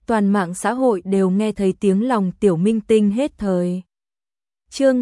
toàn mạng xã hội đều nghe thấy tiếng lòng tiểu minh tinh hết thời. Chương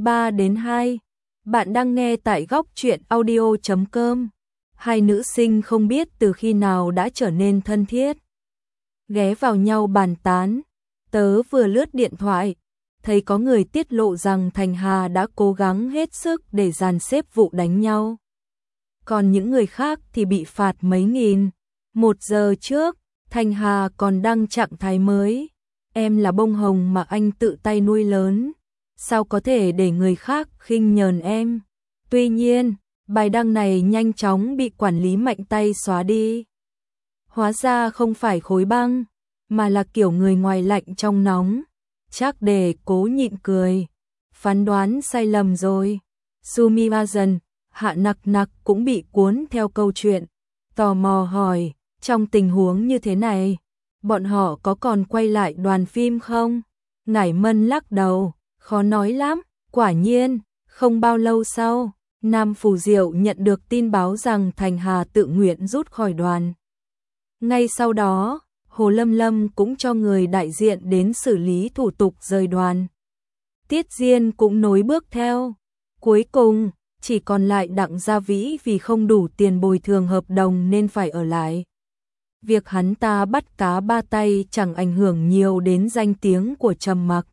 23-2. Bạn đang nghe tại góc truyện audio.com. Hai nữ sinh không biết từ khi nào đã trở nên thân thiết. Ghé vào nhau bàn tán. Tớ vừa lướt điện thoại, thấy có người tiết lộ rằng Thành Hà đã cố gắng hết sức để dàn xếp vụ đánh nhau. Còn những người khác thì bị phạt mấy nghìn. 1 giờ trước, Thành Hà còn đăng trạng thái mới. Em là bông hồng mà anh tự tay nuôi lớn. Sao có thể để người khác khinh nhờn em? Tuy nhiên, bài đăng này nhanh chóng bị quản lý mạnh tay xóa đi. Hóa ra không phải khối băng, mà là kiểu người ngoài lạnh trong nóng. Trác Đề cố nhịn cười. Phán đoán sai lầm rồi. Sumimasen, Hạ Nặc Nặc cũng bị cuốn theo câu chuyện. Tò mò hỏi, trong tình huống như thế này, bọn họ có còn quay lại đoàn phim không? Ngải Mân lắc đầu, khó nói lắm. Quả nhiên, không bao lâu sau, Nam Phù Diệu nhận được tin báo rằng Thành Hà tự nguyện rút khỏi đoàn. Ngay sau đó, Hồ Lâm Lâm cũng cho người đại diện đến xử lý thủ tục rời đoàn. Tiết Diên cũng nối bước theo. Cuối cùng, chỉ còn lại Đặng Gia Vĩ vì không đủ tiền bồi thường hợp đồng nên phải ở lại. Việc hắn ta bắt cá ba tay chẳng ảnh hưởng nhiều đến danh tiếng của Trầm Mặc.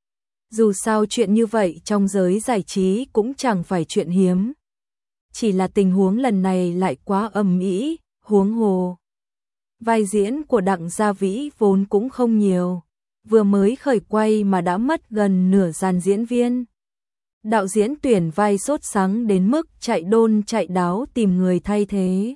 Dù sao chuyện như vậy trong giới giải trí cũng chẳng phải chuyện hiếm. Chỉ là tình huống lần này lại quá ầm ĩ, huống hồ. Vai diễn của Đặng Gia Vĩ vốn cũng không nhiều, vừa mới khởi quay mà đã mất gần nửa dàn diễn viên. Đạo diễn tuyển vai sốt sắng đến mức chạy đôn chạy đáo tìm người thay thế.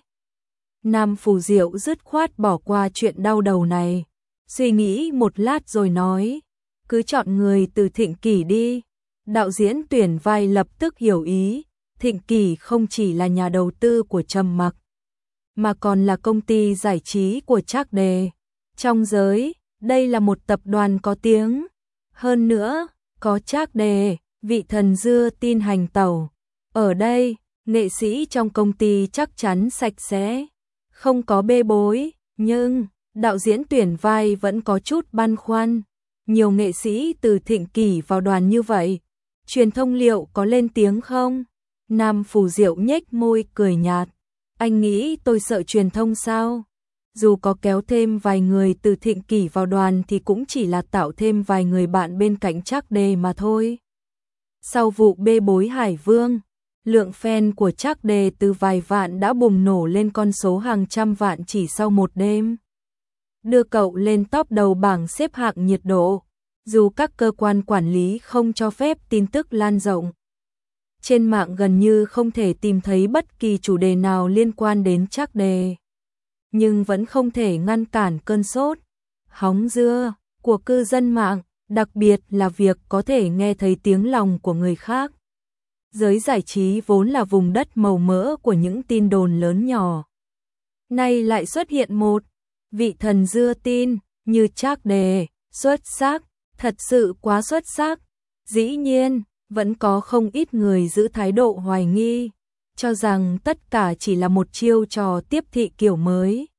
Nam Phù Diệu dứt khoát bỏ qua chuyện đau đầu này, suy nghĩ một lát rồi nói, cứ chọn người từ Thịnh Kỷ đi. Đạo diễn tuyển vai lập tức hiểu ý, Thịnh Kỷ không chỉ là nhà đầu tư của Trầm Mặc, mà còn là công ty giải trí của Trác Đề. Trong giới, đây là một tập đoàn có tiếng. Hơn nữa, có Trác Đề, vị thần dưa tin hành tẩu. Ở đây, nghệ sĩ trong công ty chắc chắn sạch sẽ, không có bê bối. Nhưng, đạo diễn tuyển vai vẫn có chút băn khoăn. Nhiều nghệ sĩ từ Thịnh Kỷ vào đoàn như vậy, truyền thông liệu có lên tiếng không? Nam Phù Diệu nhếch môi cười nhạt. Anh nghĩ tôi sợ truyền thông sao? Dù có kéo thêm vài người từ Thịnh Kỷ vào đoàn thì cũng chỉ là tạo thêm vài người bạn bên cạnh Trác Đề mà thôi. Sau vụ bê bối Hải Vương, lượng fan của Trác Đề từ vài vạn đã bùng nổ lên con số hàng trăm vạn chỉ sau một đêm. Đưa cậu lên top đầu bảng xếp hạng nhiệt độ, dù các cơ quan quản lý không cho phép tin tức lan rộng. Trên mạng gần như không thể tìm thấy bất kỳ chủ đề nào liên quan đến Trác Đề. Nhưng vẫn không thể ngăn cản cơn sốt, hóng dưa của cư dân mạng, đặc biệt là việc có thể nghe thấy tiếng lòng của người khác. Giới giải trí vốn là vùng đất màu mỡ của những tin đồn lớn nhỏ. Nay lại xuất hiện một vị thần dưa tin như Trác Đề, xuất sắc, thật sự quá xuất sắc. Dĩ nhiên, vẫn có không ít người giữ thái độ hoài nghi, cho rằng tất cả chỉ là một chiêu trò tiếp thị kiểu mới.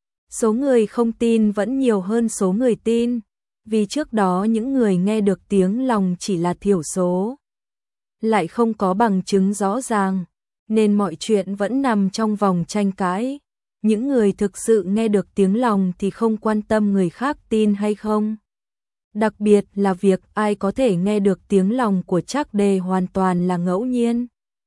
Số người không tin vẫn nhiều hơn số người tin, vì trước đó những người nghe được tiếng lòng chỉ là thiểu số, lại không có bằng chứng rõ ràng, nên mọi chuyện vẫn nằm trong vòng tranh cãi. Những người thực sự nghe được tiếng lòng thì không quan tâm người khác tin hay không. Đặc biệt là việc ai có thể nghe được tiếng lòng của Trác Đề hoàn toàn là ngẫu nhiên.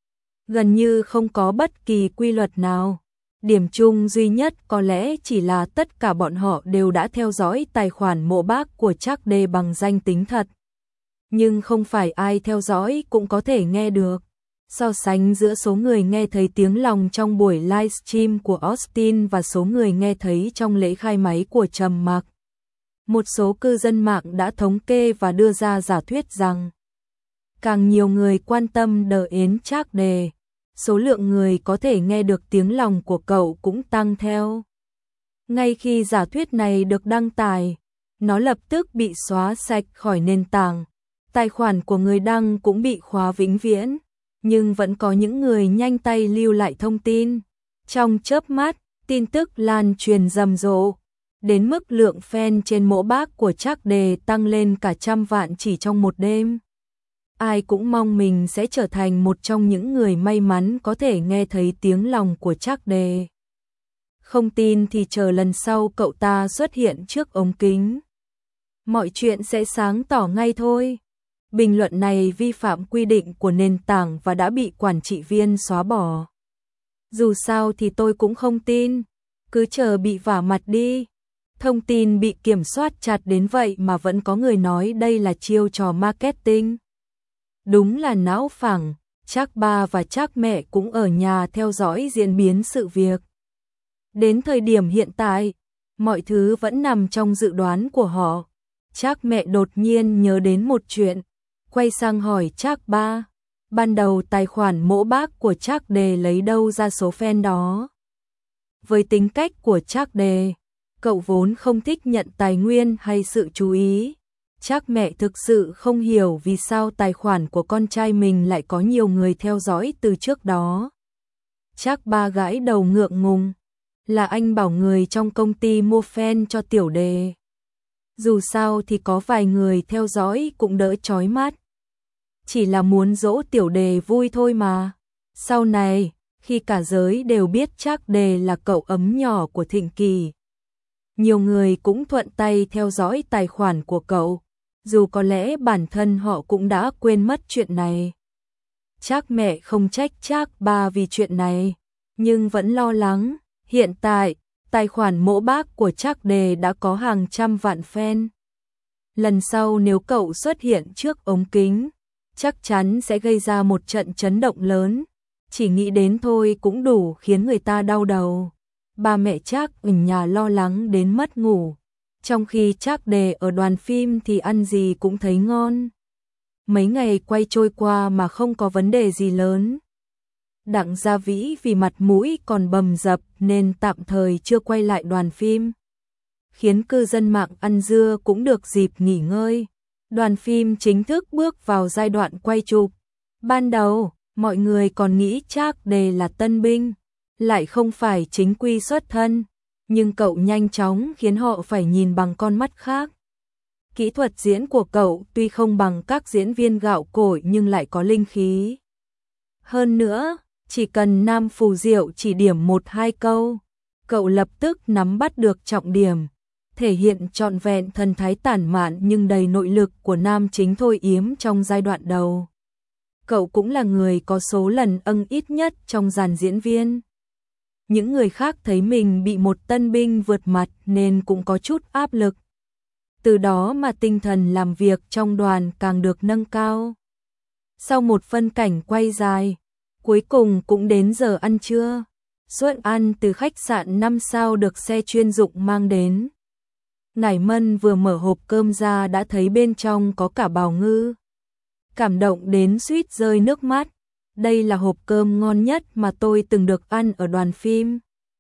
Gần như không có bất kỳ quy luật nào. Điểm chung duy nhất có lẽ chỉ là tất cả bọn họ đều đã theo dõi tài khoản mộ bác của Trác Đề bằng danh tính thật. Nhưng không phải ai theo dõi cũng có thể nghe được. So sánh giữa số người nghe thấy tiếng lòng trong buổi livestream của Austin và số người nghe thấy trong lễ khai máy của Trầm Mặc. Một số cư dân mạng đã thống kê và đưa ra giả thuyết rằng càng nhiều người quan tâm đến Trác Đề, số lượng người có thể nghe được tiếng lòng của cậu cũng tăng theo. Ngay khi giả thuyết này được đăng tải, nó lập tức bị xóa sạch khỏi nền tảng. Tài khoản của người đăng cũng bị khóa vĩnh viễn, nhưng vẫn có những người nhanh tay lưu lại thông tin. Trong chớp mắt, tin tức lan truyền rầm rộ. đến mức lượng fan trên mỗ bác của Trác Đề tăng lên cả 100 vạn chỉ trong một đêm. Ai cũng mong mình sẽ trở thành một trong những người may mắn có thể nghe thấy tiếng lòng của Trác Đề. Không tin thì chờ lần sau cậu ta xuất hiện trước ống kính. Mọi chuyện sẽ sáng tỏ ngay thôi. Bình luận này vi phạm quy định của nền tảng và đã bị quản trị viên xóa bỏ. Dù sao thì tôi cũng không tin, cứ chờ bị vả mặt đi. Thông tin bị kiểm soát chặt đến vậy mà vẫn có người nói đây là chiêu trò marketing. Đúng là não phẳng, Trác ba và Trác mẹ cũng ở nhà theo dõi diễn biến sự việc. Đến thời điểm hiện tại, mọi thứ vẫn nằm trong dự đoán của họ. Trác mẹ đột nhiên nhớ đến một chuyện, quay sang hỏi Trác ba, ban đầu tài khoản mỗ bác của Trác Đề lấy đâu ra số fan đó. Với tính cách của Trác Đề, cậu vốn không thích nhận tài nguyên hay sự chú ý. Trác mẹ thực sự không hiểu vì sao tài khoản của con trai mình lại có nhiều người theo dõi từ trước đó. Trác ba gãi đầu ngượng ngùng, là anh bảo người trong công ty mua fan cho Tiểu Đề. Dù sao thì có vài người theo dõi cũng đỡ chói mắt. Chỉ là muốn dỗ Tiểu Đề vui thôi mà. Sau này, khi cả giới đều biết Trác Đề là cậu ấm nhỏ của Thịnh Kỳ, nhiều người cũng thuận tay theo dõi tài khoản của cậu, dù có lẽ bản thân họ cũng đã quên mất chuyện này. Trác mẹ không trách Trác ba vì chuyện này, nhưng vẫn lo lắng. Hiện tại, tài khoản mỗ bác của Trác Đề đã có hàng trăm vạn fan. Lần sau nếu cậu xuất hiện trước ống kính, chắc chắn sẽ gây ra một trận chấn động lớn. Chỉ nghĩ đến thôi cũng đủ khiến người ta đau đầu. Ba mẹ Trác ở nhà lo lắng đến mất ngủ. Trong khi Trác Đề ở đoàn phim thì ăn gì cũng thấy ngon. Mấy ngày quay trôi qua mà không có vấn đề gì lớn. Đặng Gia Vĩ vì mặt mũi còn bầm dập nên tạm thời chưa quay lại đoàn phim, khiến cư dân mạng ăn dưa cũng được dịp nghỉ ngơi. Đoàn phim chính thức bước vào giai đoạn quay chụp. Ban đầu, mọi người còn nghĩ Trác Đề là tân binh, lại không phải chính quy xuất thân, nhưng cậu nhanh chóng khiến họ phải nhìn bằng con mắt khác. Kỹ thuật diễn của cậu tuy không bằng các diễn viên gạo cội nhưng lại có linh khí. Hơn nữa, chỉ cần Nam Phù Diệu chỉ điểm 1-2 câu, cậu lập tức nắm bắt được trọng điểm, thể hiện trọn vẹn thần thái tản mạn nhưng đầy nội lực của nam chính Thôi Yếm trong giai đoạn đầu. Cậu cũng là người có số lần âng ít nhất trong dàn diễn viên. Những người khác thấy mình bị một tân binh vượt mặt nên cũng có chút áp lực. Từ đó mà tinh thần làm việc trong đoàn càng được nâng cao. Sau một phân cảnh quay dài, cuối cùng cũng đến giờ ăn trưa. Suất ăn từ khách sạn 5 sao được xe chuyên dụng mang đến. Ngải Mân vừa mở hộp cơm ra đã thấy bên trong có cả bào ngư. Cảm động đến suýt rơi nước mắt. Đây là hộp cơm ngon nhất mà tôi từng được ăn ở đoàn phim.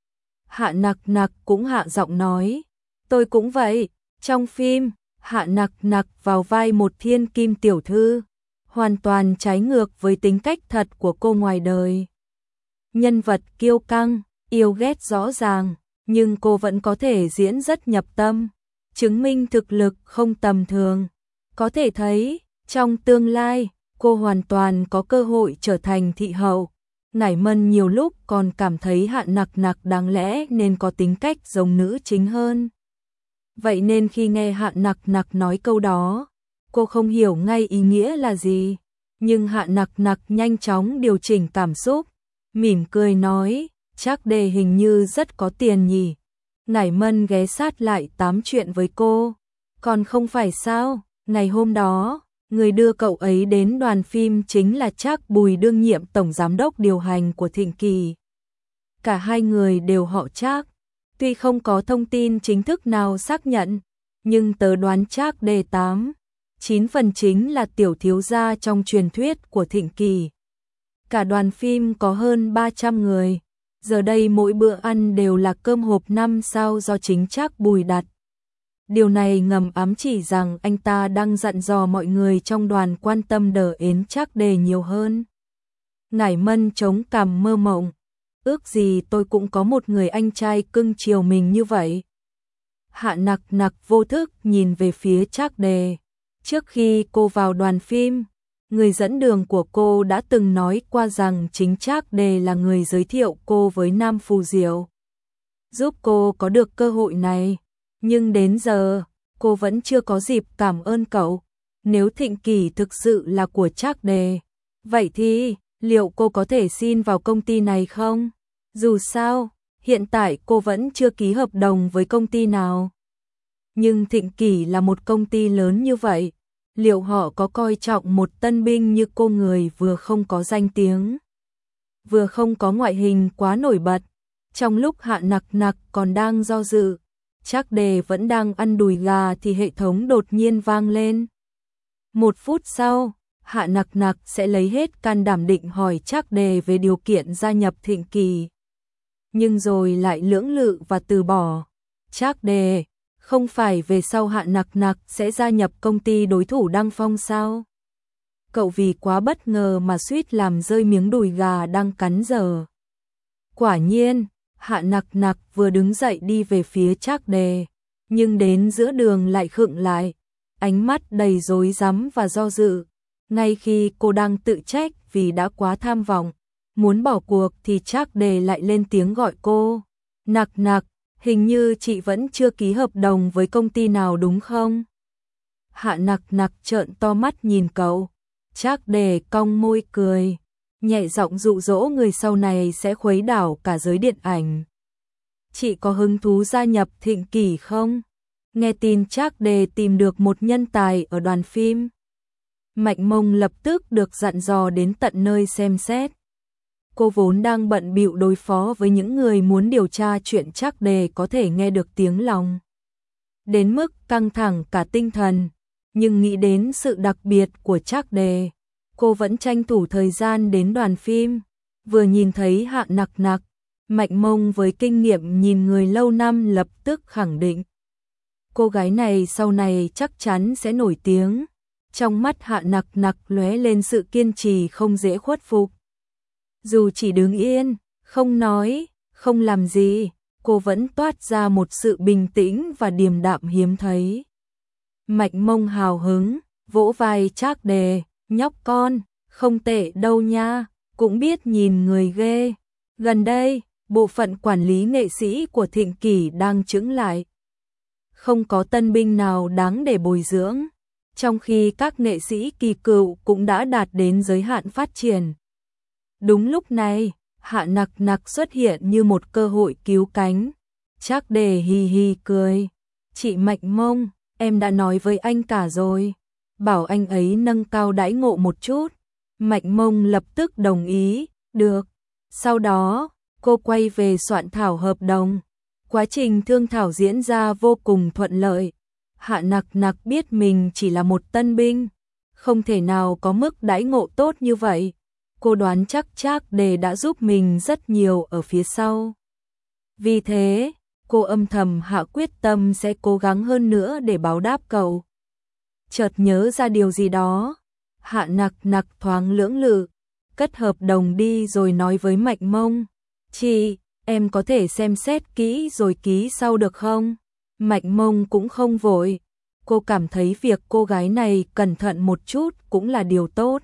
Hạ Nặc Nặc cũng hạ giọng nói. Tôi cũng vậy. Trong phim, Hạ Nặc Nặc vào vai một thiên kim tiểu thư, hoàn toàn trái ngược với tính cách thật của cô ngoài đời. Nhân vật kiêu căng, yêu ghét rõ ràng, nhưng cô vẫn có thể diễn rất nhập tâm, chứng minh thực lực không tầm thường. Có thể thấy, trong tương lai, cô hoàn toàn có cơ hội trở thành thị hậu. Ngải Mân nhiều lúc còn cảm thấy Hạ Nặc Nặc đáng lẽ nên có tính cách giống nữ chính hơn. Vậy nên khi nghe Hạ Nặc Nặc nói câu đó, cô không hiểu ngay ý nghĩa là gì. Nhưng Hạ Nặc Nặc nhanh chóng điều chỉnh cảm xúc, mỉm cười nói, Trác Đề hình như rất có tiền nhỉ. Ngải Mân ghé sát lại tám chuyện với cô. Còn không phải sao, ngày hôm đó, người đưa cậu ấy đến đoàn phim chính là Trác Bùi đương nhiệm tổng giám đốc điều hành của Thịnh Kỳ. Cả hai người đều họ Trác. Tuy không có thông tin chính thức nào xác nhận, nhưng tớ đoán Trác Đề 8-9 phần chính là tiểu thiếu gia trong truyền thuyết của Thịnh Kỳ. Cả đoàn phim có hơn 300 người, giờ đây mỗi bữa ăn đều là cơm hộp 5 sao do chính Trác Bùi đặt. Điều này ngầm ám chỉ rằng anh ta đang dặn dò mọi người trong đoàn quan tâm đờ ến Trác Đề nhiều hơn. Ngải Mân chống cằm mơ mộng. Ước gì tôi cũng có một người anh trai cưng chiều mình như vậy. Hạ Nặc Nặc vô thức nhìn về phía Trác Đề. Trước khi cô vào đoàn phim, người dẫn đường của cô đã từng nói qua rằng chính Trác Đề là người giới thiệu cô với Nam Phù Diệu, giúp cô có được cơ hội này. Nhưng đến giờ, cô vẫn chưa có dịp cảm ơn cậu. Nếu Thịnh Kỷ thực sự là của Trác Đề, vậy thì liệu cô có thể xin vào công ty này không? Dù sao, hiện tại cô vẫn chưa ký hợp đồng với công ty nào. Nhưng Thịnh Kỷ là một công ty lớn như vậy, liệu họ có coi trọng một tân binh như cô, người vừa không có danh tiếng, vừa không có ngoại hình quá nổi bật? Trong lúc Hạ Nặc Nặc còn đang do dự, Trác Đề vẫn đang ăn đùi gà thì hệ thống đột nhiên vang lên. 1 phút sau, Hạ Nặc Nặc sẽ lấy hết can đảm định hỏi Trác Đề về điều kiện gia nhập Thịnh Kỷ, nhưng rồi lại lưỡng lự và từ bỏ. Trác Đề, không phải về sau Hạ Nặc Nặc sẽ gia nhập công ty đối thủ Đăng Phong sao? Cậu vì quá bất ngờ mà suýt làm rơi miếng đùi gà đang cắn dở. Quả nhiên, Hạ Nặc Nặc vừa đứng dậy đi về phía Trác Đề, nhưng đến giữa đường lại khựng lại, ánh mắt đầy rối rắm và do dự. Ngay khi cô đang tự trách vì đã quá tham vọng, muốn bỏ cuộc thì Trác Đề lại lên tiếng gọi cô. Nặc Nặc, hình như chị vẫn chưa ký hợp đồng với công ty nào đúng không? Hạ Nặc Nặc trợn to mắt nhìn cậu. Trác Đề cong môi cười, nhẹ giọng dụ dỗ người sau này sẽ khuấy đảo cả giới điện ảnh. Chị có hứng thú gia nhập Thịnh Kỷ không? Nghe tin Trác Đề tìm được một nhân tài ở đoàn phim, Mạnh Mông lập tức được dặn dò đến tận nơi xem xét. Cô vốn đang bận bịu đối phó với những người muốn điều tra chuyện Trác Đề có thể nghe được tiếng lòng, đến mức căng thẳng cả tinh thần, nhưng nghĩ đến sự đặc biệt của Trác Đề, cô vẫn tranh thủ thời gian đến đoàn phim. Vừa nhìn thấy Hạ Nặc Nặc, Mạnh Mông với kinh nghiệm nhìn người lâu năm lập tức khẳng định, cô gái này sau này chắc chắn sẽ nổi tiếng. Trong mắt Hạ Nặc Nặc lóe lên sự kiên trì không dễ khuất phục. Dù chỉ đứng yên, không nói, không làm gì, cô vẫn toát ra một sự bình tĩnh và điềm đạm hiếm thấy. Mạnh Mông hào hứng, vỗ vai Trác Đề, nhóc con, không tệ đâu nha, cũng biết nhìn người ghê. Gần đây, bộ phận quản lý nghệ sĩ của Thịnh Kỷ đang chững lại. Không có tân binh nào đáng để bồi dưỡng, trong khi các nghệ sĩ kỳ cựu cũng đã đạt đến giới hạn phát triển. Đúng lúc này, Hạ Nặc Nặc xuất hiện như một cơ hội cứu cánh. Trác Đề hì hì cười. Chị Mạnh Mông, em đã nói với anh cả rồi, bảo anh ấy nâng cao đãi ngộ một chút. Mạnh Mông lập tức đồng ý, được. Sau đó, cô quay về soạn thảo hợp đồng. Quá trình thương thảo diễn ra vô cùng thuận lợi. Hạ Nặc Nặc biết mình chỉ là một tân binh, không thể nào có mức đãi ngộ tốt như vậy. Cô đoán chắc Trác Đề đã giúp mình rất nhiều ở phía sau. Vì thế, cô âm thầm hạ quyết tâm sẽ cố gắng hơn nữa để báo đáp cậu. Chợt nhớ ra điều gì đó, Hạ Nặc Nặc thoáng lưỡng lự, cất hợp đồng đi rồi nói với Mạnh Mông, chị, em có thể xem xét kỹ rồi ký sau được không? Mạnh Mông cũng không vội, cô cảm thấy việc cô gái này cẩn thận một chút cũng là điều tốt.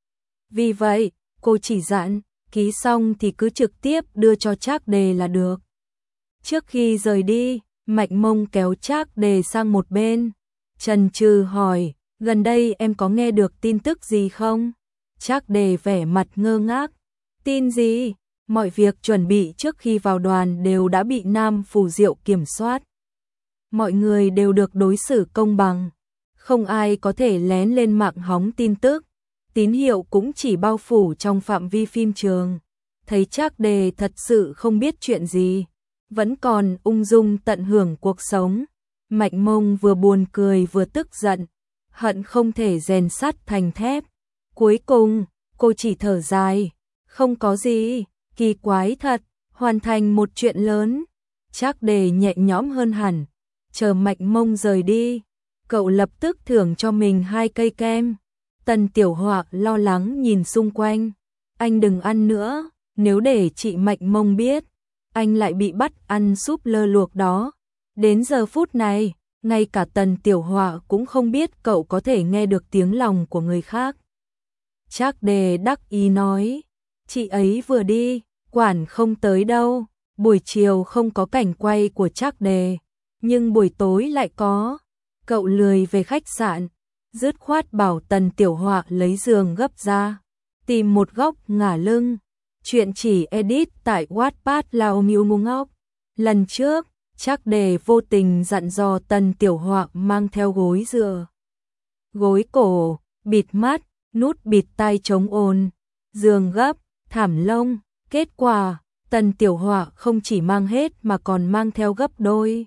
Vì vậy, cô chỉ dặn, ký xong thì cứ trực tiếp đưa cho Trác Đề là được. Trước khi rời đi, Mạnh Mông kéo Trác Đề sang một bên, chần chừ hỏi, gần đây em có nghe được tin tức gì không? Trác Đề vẻ mặt ngơ ngác, tin gì? Mọi việc chuẩn bị trước khi vào đoàn đều đã bị Nam Phù Diệu kiểm soát. Mọi người đều được đối xử công bằng, không ai có thể lén lên mạng hóng tin tức. Tín hiệu cũng chỉ bao phủ trong phạm vi phim trường. Thấy Trác Đề thật sự không biết chuyện gì, vẫn còn ung dung tận hưởng cuộc sống. Mạnh Mông vừa buồn cười vừa tức giận, hận không thể rèn sắt thành thép. Cuối cùng, cô chỉ thở dài, không có gì, kỳ quái thật, hoàn thành một chuyện lớn. Trác Đề nhẹ nhõm hơn hẳn, chờ Mạnh Mông rời đi, cậu lập tức thưởng cho mình 2 cây kem. Tần Tiểu Họa lo lắng nhìn xung quanh, anh đừng ăn nữa, nếu để chị Mạnh Mông biết, anh lại bị bắt ăn súp lơ luộc đó. Đến giờ phút này, ngay cả Tần Tiểu Họa cũng không biết cậu có thể nghe được tiếng lòng của người khác. Trác Đề đắc ý nói, chị ấy vừa đi, quản không tới đâu. Buổi chiều không có cảnh quay của Trác Đề, nhưng buổi tối lại có. Cậu lười về khách sạn, dứt khoát bảo Tần Tiểu Họa lấy giường gấp ra, tìm một góc ngả lưng. Chuyện chỉ edit tại Wattpad Lao Miu Mu Ngóc. Lần trước, Trác Đề vô tình dặn dò Tần Tiểu Họa mang theo gối dựa, gối cổ, bịt mắt, nút bịt tai chống ồn, giường gấp, thảm lông. Kết quả, Tần Tiểu Họa không chỉ mang hết mà còn mang theo gấp đôi.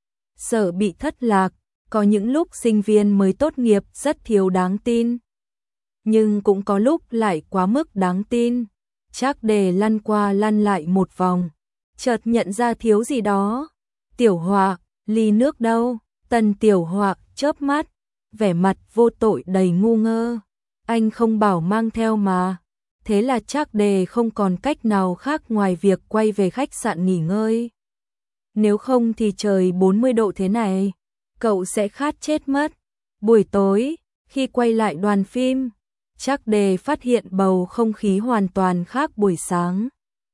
Sợ bị thất lạc, có những lúc sinh viên mới tốt nghiệp rất thiếu đáng tin, nhưng cũng có lúc lại quá mức đáng tin. Trác Đề lăn qua lăn lại một vòng, chợt nhận ra thiếu gì đó. Tiểu Họa, ly nước đâu? Tần Tiểu Họa chớp mắt, vẻ mặt vô tội đầy ngu ngơ. Anh không bảo mang theo mà. Thế là Trác Đề không còn cách nào khác ngoài việc quay về khách sạn nghỉ ngơi. Nếu không thì trời 40 độ thế này, cậu sẽ khát chết mất. Buổi tối, khi quay lại đoàn phim, Trác Đề phát hiện bầu không khí hoàn toàn khác buổi sáng.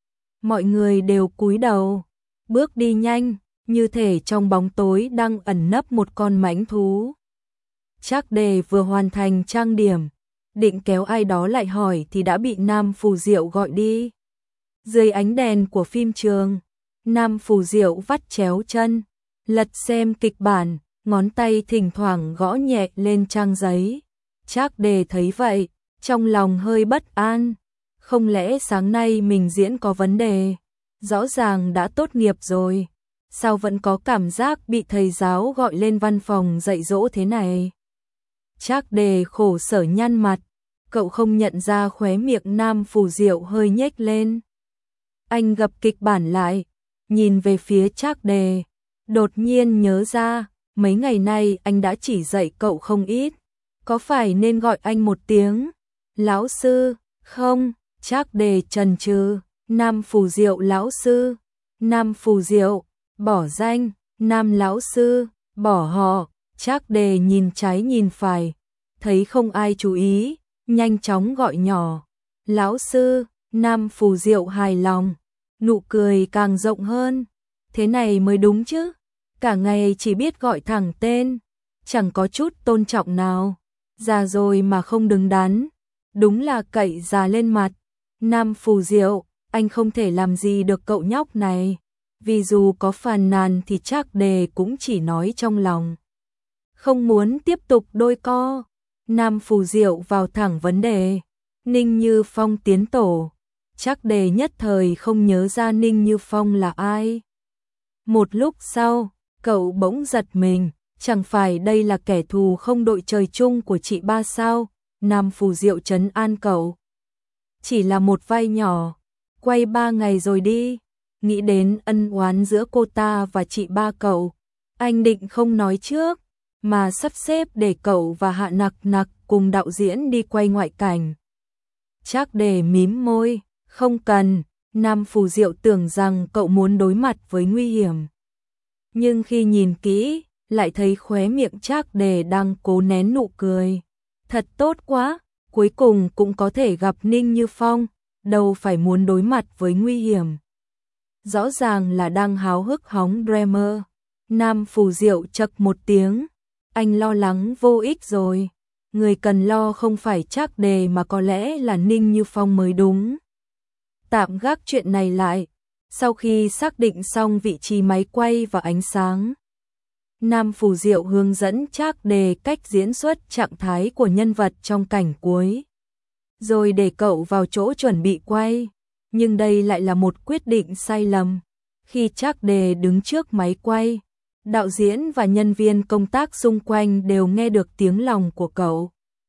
Mọi người đều cúi đầu, bước đi nhanh, như thể trong bóng tối đang ẩn nấp một con mãnh thú. Trác Đề vừa hoàn thành trang điểm, định kéo ai đó lại hỏi thì đã bị Nam Phù Diệu gọi đi. Dưới ánh đèn của phim trường, Nam Phù Diệu vắt chéo chân, lật xem kịch bản, ngón tay thỉnh thoảng gõ nhẹ lên trang giấy. Trác Đề thấy vậy, trong lòng hơi bất an. Không lẽ sáng nay mình diễn có vấn đề? Rõ ràng đã tốt nghiệp rồi, sao vẫn có cảm giác bị thầy giáo gọi lên văn phòng dạy dỗ thế này? Trác Đề khổ sở nhăn mặt, cậu không nhận ra khóe miệng Nam Phù Diệu hơi nhếch lên. Anh gập kịch bản lại, nhìn về phía Trác Đề, đột nhiên nhớ ra, mấy ngày nay anh đã chỉ dạy cậu không ít, có phải nên gọi anh một tiếng lão sư không? Trác Đề chần chừ. Nam Phù Diệu lão sư, Nam Phù Diệu, bỏ danh, Nam lão sư, bỏ họ. Trác Đề nhìn trái nhìn phải, thấy không ai chú ý, nhanh chóng gọi nhỏ, lão sư. Nam Phù Diệu hài lòng, nụ cười càng rộng hơn. Thế này mới đúng chứ, cả ngày chỉ biết gọi thẳng tên, chẳng có chút tôn trọng nào. Già rồi mà không đứng đắn, đúng là cậy già lên mặt. Nam Phù Diệu, anh không thể làm gì được cậu nhóc này, vì dù có phàn nàn thì Trác Đề cũng chỉ nói trong lòng, không muốn tiếp tục đôi co. Nam Phù Diệu vào thẳng vấn đề, Ninh Như Phong tiến tổ. Trác Đề nhất thời không nhớ ra Ninh Như Phong là ai. Một lúc sau, cậu bỗng giật mình, chẳng phải đây là kẻ thù không đội trời chung của chị ba sao? Nam Phù Diệu trấn an cậu, chỉ là một vai nhỏ, quay 3 ngày rồi đi. Nghĩ đến ân oán giữa cô ta và chị ba cậu, anh định không nói trước, mà sắp xếp để cậu và Hạ Nặc Nặc cùng đạo diễn đi quay ngoại cảnh. Trác Đề mím môi, không cần. Nam Phù Diệu tưởng rằng cậu muốn đối mặt với nguy hiểm, nhưng khi nhìn kỹ, lại thấy khóe miệng Trác Đề đang cố nén nụ cười. Thật tốt quá, cuối cùng cũng có thể gặp Ninh Như Phong, đâu phải muốn đối mặt với nguy hiểm. Rõ ràng là đang háo hức hóng Dreamer. Nam Phù Diệu chậc một tiếng, anh lo lắng vô ích rồi. Người cần lo không phải Trác Đề mà có lẽ là Ninh Như Phong mới đúng. Tạm gác chuyện này lại, sau khi xác định xong vị trí máy quay và ánh sáng, Nam Phù Diệu hướng dẫn Trác Đề cách diễn xuất trạng thái của nhân vật trong cảnh cuối, rồi để cậu vào chỗ chuẩn bị quay. Nhưng đây lại là một quyết định sai lầm. Khi Trác Đề đứng trước máy quay, đạo diễn và nhân viên công tác xung quanh đều nghe được tiếng lòng của cậu.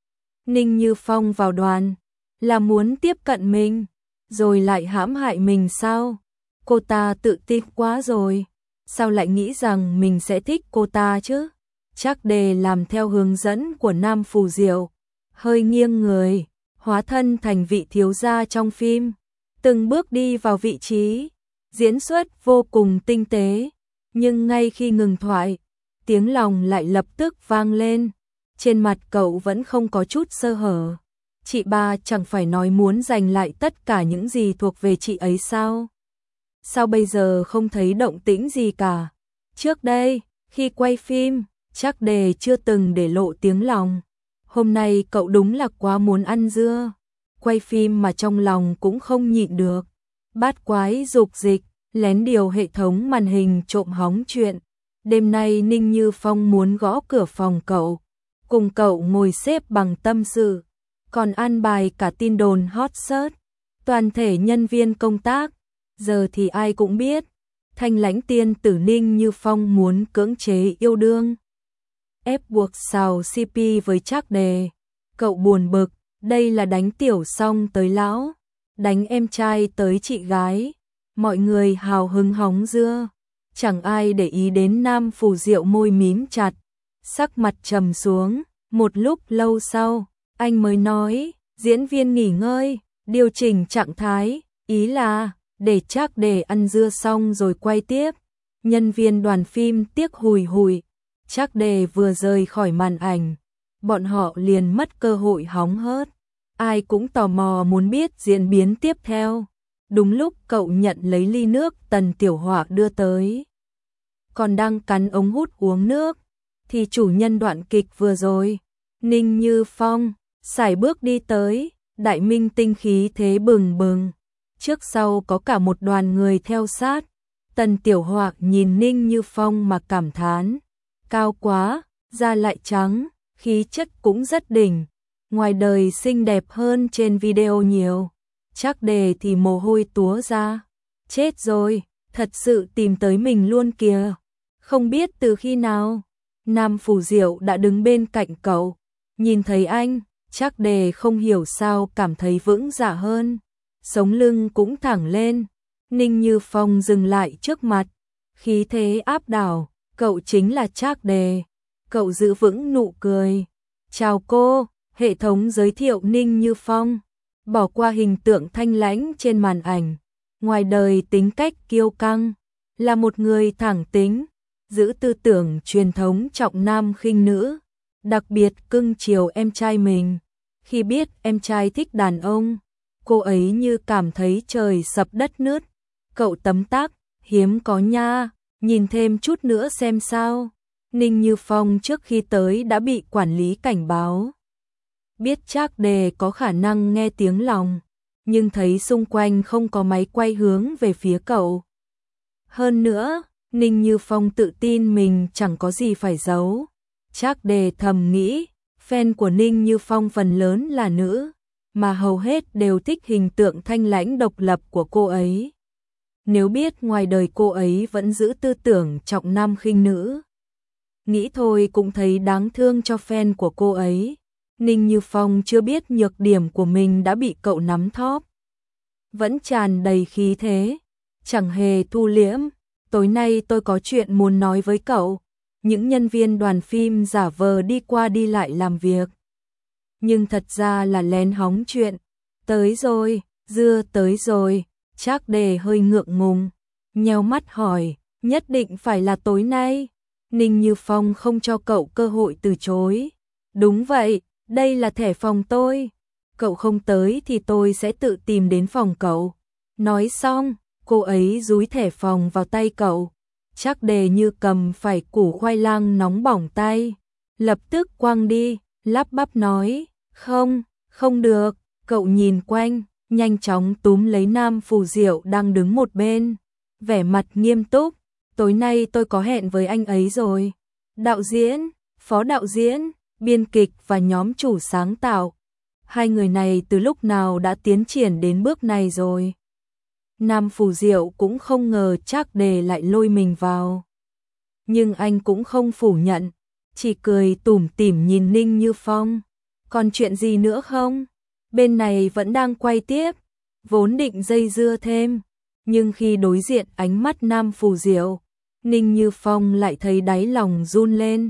Ninh Như Phong vào đoàn là muốn tiếp cận mình, rồi lại hãm hại mình sao? Cô ta tự tin quá rồi, sao lại nghĩ rằng mình sẽ thích cô ta chứ? Trác Đề làm theo hướng dẫn của Nam Phù Diệu, hơi nghiêng người, hóa thân thành vị thiếu gia trong phim, từng bước đi vào vị trí, diễn xuất vô cùng tinh tế. Nhưng ngay khi ngừng thoại, tiếng lòng lại lập tức vang lên. Trên mặt cậu vẫn không có chút sơ hở. Chị ba chẳng phải nói muốn giành lại tất cả những gì thuộc về chị ấy sao? Sao bây giờ không thấy động tĩnh gì cả? Trước đây, khi quay phim, chắc Đề chưa từng để lộ tiếng lòng. Hôm nay cậu đúng là quá muốn ăn dưa. Quay phim mà trong lòng cũng không nhịn được. Bát quái dục dịch, lén điều hệ thống màn hình trộm hóng chuyện. Đêm nay Ninh Như Phong muốn gõ cửa phòng cậu, cùng cậu ngồi xếp bằng tâm sự, còn an bài cả tin đồn hot search. Toàn thể nhân viên công tác, giờ thì ai cũng biết, Thanh Lãnh tiên tử Ninh Như Phong muốn cưỡng chế yêu đương, ép buộc xào CP với Trác Đề. Cậu buồn bực, đây là đánh tiểu xong tới lão, đánh em trai tới chị gái. Mọi người hào hứng hóng dưa, chẳng ai để ý đến Nam Phù Diệu môi mím chặt, sắc mặt trầm xuống. Một lúc lâu sau, anh mới nói, diễn viên nghỉ ngơi, điều chỉnh trạng thái, ý là để Trác Đề ăn dưa xong rồi quay tiếp. Nhân viên đoàn phim tiếc hùi hùi, Trác Đề vừa rời khỏi màn ảnh, bọn họ liền mất cơ hội hóng hớt. Ai cũng tò mò muốn biết diễn biến tiếp theo. Đúng lúc cậu nhận lấy ly nước Tần Tiểu Họa đưa tới, còn đang cắn ống hút uống nước, thì chủ nhân đoạn kịch vừa rồi, Ninh Như Phong, sải bước đi tới, đại minh tinh khí thế bừng bừng. Trước sau có cả một đoàn người theo sát. Tần Tiểu Họa nhìn Ninh Như Phong mà cảm thán, cao quá, da lại trắng, khí chất cũng rất đỉnh, ngoài đời xinh đẹp hơn trên video nhiều. Trác Đề thì mồ hôi túa ra, chết rồi, thật sự tìm tới mình luôn kìa. Không biết từ khi nào, Nam Phù Diệu đã đứng bên cạnh cậu, nhìn thấy anh, Trác Đề không hiểu sao cảm thấy vững dạ hơn, sống lưng cũng thẳng lên. Ninh Như Phong dừng lại trước mặt, khí thế áp đảo, cậu chính là Trác Đề. Cậu giữ vững nụ cười, chào cô, hệ thống giới thiệu Ninh Như Phong. Bỏ qua hình tượng thanh lãnh trên màn ảnh, ngoài đời tính cách kiêu căng, là một người thẳng tính, giữ tư tưởng truyền thống trọng nam khinh nữ, đặc biệt cưng chiều em trai mình. Khi biết em trai thích đàn ông, cô ấy như cảm thấy trời sập đất nứt. Cậu tấm tắc, hiếm có nha, nhìn thêm chút nữa xem sao. Ninh Như Phong trước khi tới đã bị quản lý cảnh báo, biết Trác Đề có khả năng nghe tiếng lòng, nhưng thấy xung quanh không có máy quay hướng về phía cậu. Hơn nữa, Ninh Như Phong tự tin mình chẳng có gì phải giấu. Trác Đề thầm nghĩ, fan của Ninh Như Phong phần lớn là nữ, mà hầu hết đều thích hình tượng thanh lãnh độc lập của cô ấy. Nếu biết ngoài đời cô ấy vẫn giữ tư tưởng trọng nam khinh nữ, nghĩ thôi cũng thấy đáng thương cho fan của cô ấy. Ninh Như Phong chưa biết nhược điểm của mình đã bị cậu nắm thóp, vẫn tràn đầy khí thế, chẳng hề thu liễm. Tối nay tôi có chuyện muốn nói với cậu. Những nhân viên đoàn phim giả vờ đi qua đi lại làm việc, nhưng thật ra là lén hóng chuyện. Tới rồi, dưa tới rồi. Trác Đề hơi ngượng ngùng, nheo mắt hỏi, nhất định phải là tối nay? Ninh Như Phong không cho cậu cơ hội từ chối. Đúng vậy, đây là thẻ phòng tôi. Cậu không tới thì tôi sẽ tự tìm đến phòng cậu. Nói xong, cô ấy dúi thẻ phòng vào tay cậu. Trác Đề như cầm phải củ khoai lang nóng bỏng tay, lập tức quăng đi, lắp bắp nói, không, không được. Cậu nhìn quanh, nhanh chóng túm lấy Nam Phù Diệu đang đứng một bên, vẻ mặt nghiêm túc. Tối nay tôi có hẹn với anh ấy rồi. Đạo diễn, phó đạo diễn, biên kịch và nhóm chủ sáng tạo. Hai người này từ lúc nào đã tiến triển đến bước này rồi. Nam Phù Diệu cũng không ngờ Trác Đề lại lôi mình vào. Nhưng anh cũng không phủ nhận, chỉ cười tủm tỉm nhìn Ninh Như Phong. Còn chuyện gì nữa không? Bên này vẫn đang quay tiếp, vốn định dây dưa thêm, nhưng khi đối diện ánh mắt Nam Phù Diệu, Ninh Như Phong lại thấy đáy lòng run lên.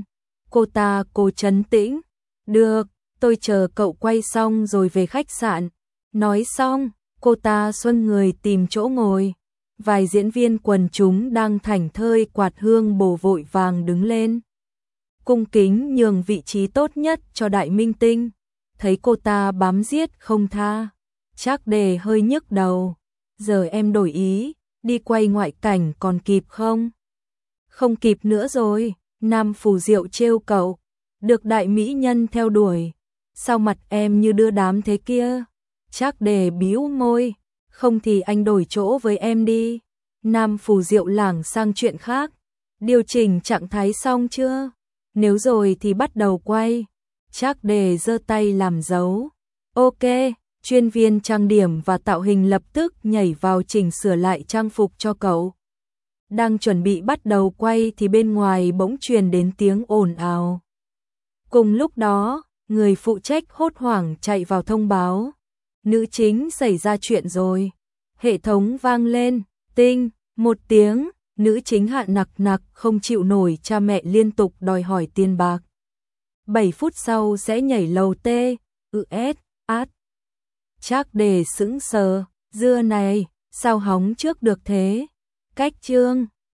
Cô trấn tĩnh, được, tôi chờ cậu quay xong rồi về khách sạn. Nói xong, cô ta xoay người tìm chỗ ngồi. vài diễn viên quần chúng đang thảnh thơi quạt hương bồ vội vàng đứng lên. Cung kính nhường vị trí tốt nhất cho đại minh tinh, thấy cô ta bám giết không tha. Trác Đề hơi nhức đầu, giờ em đổi ý, đi quay ngoại cảnh còn kịp không? Không kịp nữa rồi, Nam Phù Diệu trêu cậu, được đại mỹ nhân theo đuổi, sao mặt em như đưa đám thế kia? Trác Đề bĩu môi, không thì anh đổi chỗ với em đi. Nam Phù Diệu lảng sang chuyện khác, điều chỉnh trạng thái xong chưa? Nếu rồi thì bắt đầu quay. Trác Đề giơ tay làm dấu. Ok, chuyên viên trang điểm và tạo hình lập tức nhảy vào chỉnh sửa lại trang phục cho cậu. Đang chuẩn bị bắt đầu quay thì bên ngoài bỗng truyền đến tiếng ồn ào. Cùng lúc đó, người phụ trách hốt hoảng chạy vào thông báo. Nữ chính xảy ra chuyện rồi. Hệ thống vang lên, tinh, một tiếng, nữ chính Hạ Nặc Nặc không chịu nổi cha mẹ liên tục đòi hỏi tiền bạc. 7 phút sau sẽ nhảy lầu T, US, át. Trác Đề sững sờ, dưa này, sao hóng trước được thế? Cách chương